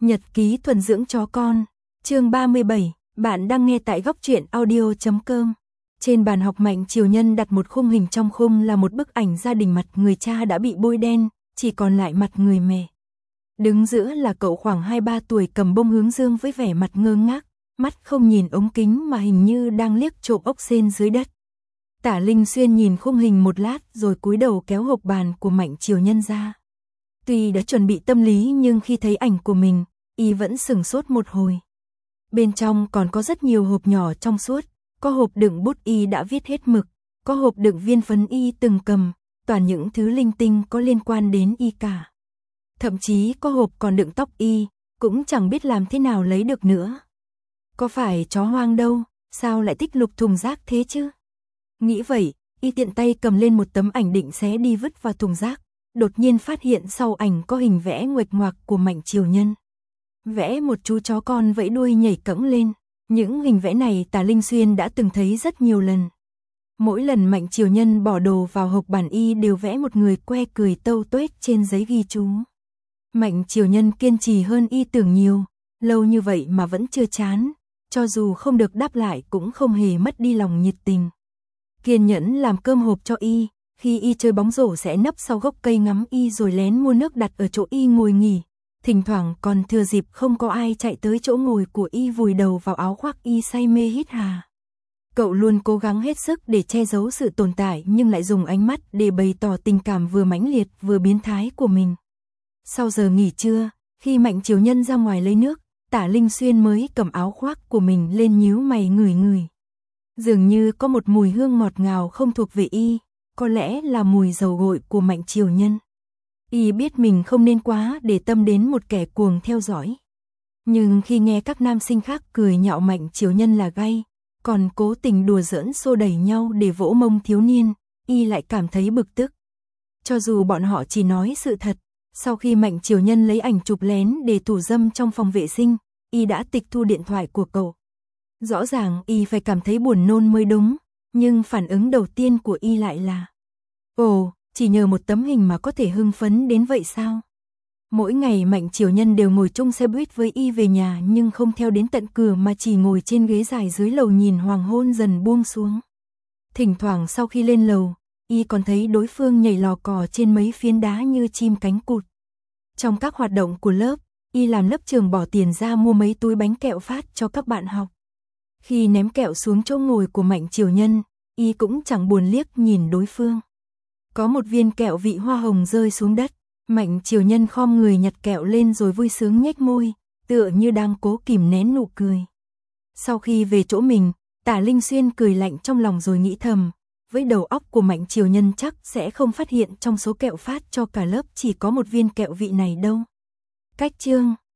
Nhật ký thuần dưỡng chó con, chương 37, bạn đang nghe tại góc truyện audio.com. Trên bàn học Mạnh Triều Nhân đặt một khung hình, trong khung là một bức ảnh gia đình, mặt người cha đã bị bôi đen, chỉ còn lại mặt người mẹ. Đứng giữa là cậu khoảng 2-3 tuổi cầm bông hướng dương với vẻ mặt ngơ ngác, mắt không nhìn ống kính mà hình như đang liếc trộm ốc sên dưới đất. Tả Linh Xuyên nhìn khung hình một lát rồi cúi đầu kéo hộp bàn của Mạnh Triều Nhân ra. Tuy đã chuẩn bị tâm lý nhưng khi thấy ảnh của mình, y vẫn sửng sốt một hồi. Bên trong còn có rất nhiều hộp nhỏ trong suốt, có hộp đựng bút y đã viết hết mực, có hộp đựng viên phấn y từng cầm, toàn những thứ linh tinh có liên quan đến y cả. Thậm chí có hộp còn đựng tóc y, cũng chẳng biết làm thế nào lấy được nữa. Có phải chó hoang đâu, sao lại tích lục thùng rác thế chứ? Nghĩ vậy, y tiện tay cầm lên một tấm ảnh định xé đi vứt vào thùng rác, đột nhiên phát hiện sau ảnh có hình vẽ nguệch ngoạc của Mạnh Triều Nhân. Vẽ một chú chó con vẫy đuôi nhảy cẫng lên. Những hình vẽ này Tả Linh Xuyên đã từng thấy rất nhiều lần. Mỗi lần Mạnh Triều Nhân bỏ đồ vào hộp bản y đều vẽ một người que cười tâu tuét trên giấy ghi chú. Mạnh Triều Nhân kiên trì hơn y tưởng nhiều, lâu như vậy mà vẫn chưa chán, cho dù không được đáp lại cũng không hề mất đi lòng nhiệt tình. Kiên nhẫn làm cơm hộp cho y, khi y chơi bóng rổ sẽ nấp sau gốc cây ngắm y rồi lén mua nước đặt ở chỗ y ngồi nghỉ. Thỉnh thoảng còn thừa dịp không có ai chạy tới chỗ ngồi của y vùi đầu vào áo khoác y say mê hít hà. Cậu luôn cố gắng hết sức để che giấu sự tồn tại nhưng lại dùng ánh mắt để bày tỏ tình cảm vừa mãnh liệt vừa biến thái của mình. Sau giờ nghỉ trưa, khi Mạnh Triều Nhân ra ngoài lấy nước, Tả Linh Xuyên mới cầm áo khoác của mình lên nhíu mày ngửi ngửi. Dường như có một mùi hương ngọt ngào không thuộc về y, có lẽ là mùi dầu gội của Mạnh Triều Nhân. Y biết mình không nên quá để tâm đến một kẻ cuồng theo dõi. Nhưng khi nghe các nam sinh khác cười nhạo Mạnh Triều Nhân là gay, còn cố tình đùa giỡn xô đẩy nhau để vỗ mông thiếu niên, y lại cảm thấy bực tức. Cho dù bọn họ chỉ nói sự thật, sau khi Mạnh Triều Nhân lấy ảnh chụp lén để thủ dâm trong phòng vệ sinh, y đã tịch thu điện thoại của cậu. Rõ ràng y phải cảm thấy buồn nôn mới đúng, nhưng phản ứng đầu tiên của y lại là: ồ, chỉ nhờ một tấm hình mà có thể hưng phấn đến vậy sao? Mỗi ngày Mạnh Triều Nhân đều ngồi chung xe buýt với y về nhà nhưng không theo đến tận cửa mà chỉ ngồi trên ghế dài dưới lầu nhìn hoàng hôn dần buông xuống. Thỉnh thoảng sau khi lên lầu, y còn thấy đối phương nhảy lò cò trên mấy phiến đá như chim cánh cụt. Trong các hoạt động của lớp, y làm lớp trường bỏ tiền ra mua mấy túi bánh kẹo phát cho các bạn học. Khi ném kẹo xuống chỗ ngồi của Mạnh Triều Nhân, y cũng chẳng buồn liếc nhìn đối phương. Có một viên kẹo vị hoa hồng rơi xuống đất, Mạnh Triều Nhân khom người nhặt kẹo lên rồi vui sướng nhếch môi, tựa như đang cố kìm nén nụ cười. Sau khi về chỗ mình, Tả Linh Xuyên cười lạnh trong lòng rồi nghĩ thầm, với đầu óc của Mạnh Triều Nhân chắc sẽ không phát hiện trong số kẹo phát cho cả lớp chỉ có một viên kẹo vị này đâu. Cách chương